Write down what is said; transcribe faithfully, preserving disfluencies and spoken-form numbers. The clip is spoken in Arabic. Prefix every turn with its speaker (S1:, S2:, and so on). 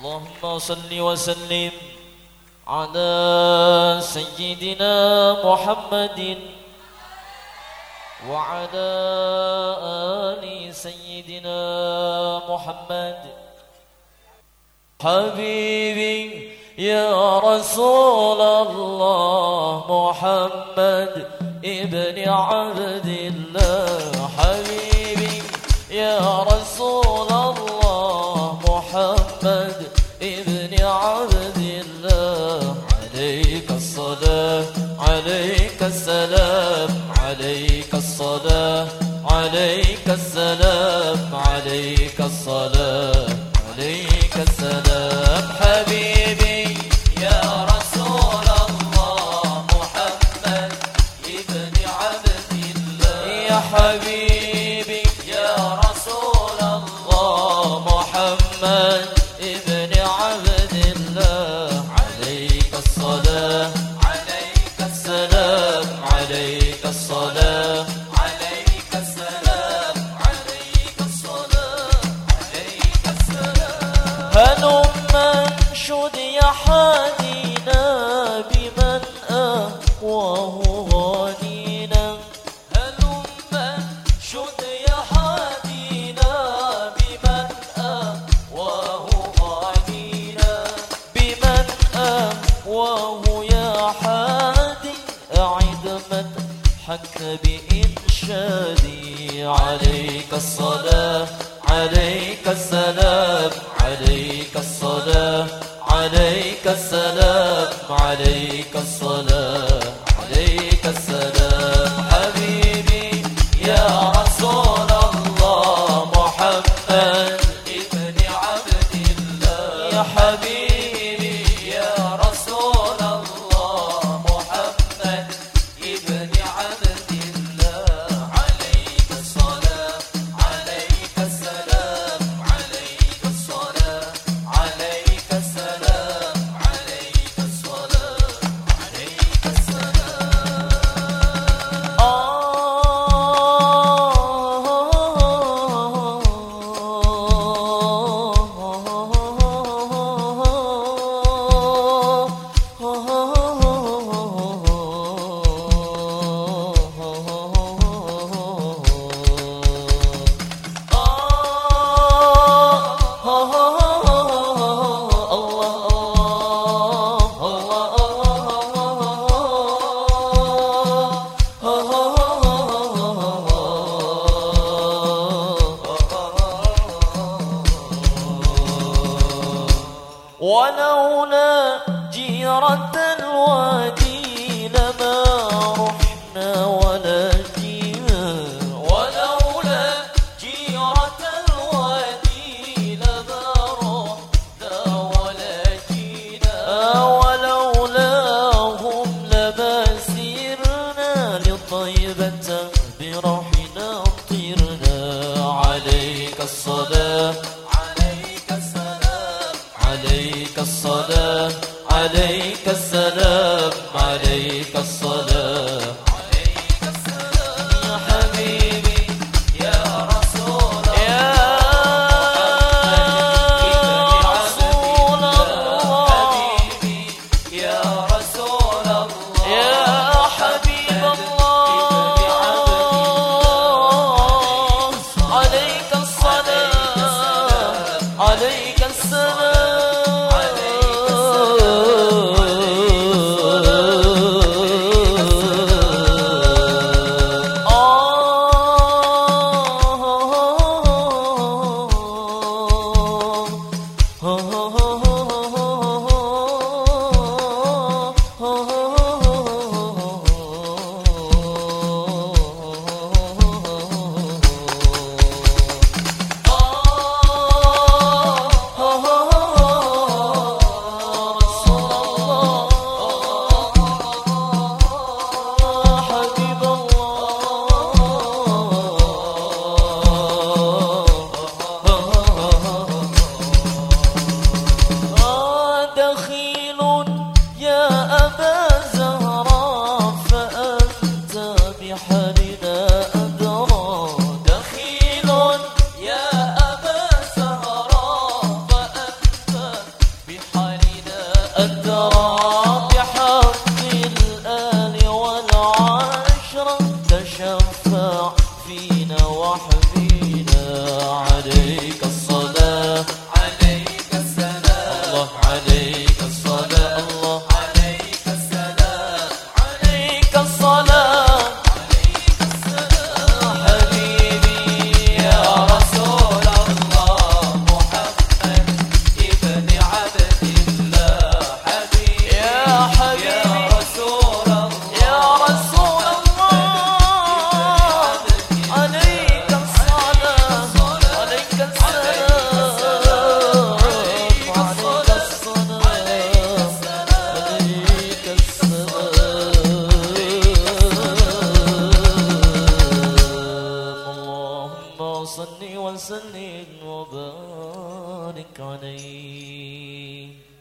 S1: اللهم صل وسلم على سيدنا محمد وعلى آل سيدنا محمد. حبيبي يا رسول الله محمد ابن عبد الله. حبيبي يا رسول الله محمد ابن عبد الله. عليك الصلاة عليك السلام عليك الصلاة عليك السلام عليك الصلاة عليك السلام. حبيبي يا رسول الله محمد ابن عبد الله. يا حبيبي يا رسول الله محمد ابن عبد الله. عليك الصلاة عليك السلام عليك الصلاة عليك السلام عليك الصلاة عليك السلام. هلما انشد يا حادينا بمن أهواه غادينا. هلما انشد يا حادينا بمن أهواه غادينا. بمن أهواه يا حادي أعد مدحك بإنشادي. عليك الصلاة عليك السلام عليك الصلاة عليك السلام عليك الصلاة عليك السلام. حبيبي يا رسول الله محمد ابن عبد الله. يا حبيبي يا رسول الله محمد ابن عبد الله. عليك الصلاة عليك السلام عليك الصلاة عليك السلام عليك الصلاة عليك السلام. ولولا جيرة الوادي لما رحنا ولا جينا. ولولا جيرة الوادي لما رحنا ولا جينا. ولولاهم لما سرنا لطيبة برحنا طرنا. عليك الصلاة عليك السلام عليك الصلاة عليك السلام عليك الصلاة عليك السلام. يا حبيبي يا رسول الله. حبيبي يا رسول الله. يا حبيب الله عليك الصلاة عليك السلام عليك السلام. عليك الصلاة عليك السلام الله عليك الصلاة الله عليك السلام عليك الصلاة عليك السلام حبيبي يا رسول الله محمد ابن عبد الله حبيبي يا حبيبي يا رسول الله يا رسول الله عليك الصلاة عليك السلام عليك الصلاة عليك السلام اللهم صل وسلم وبارك عليه.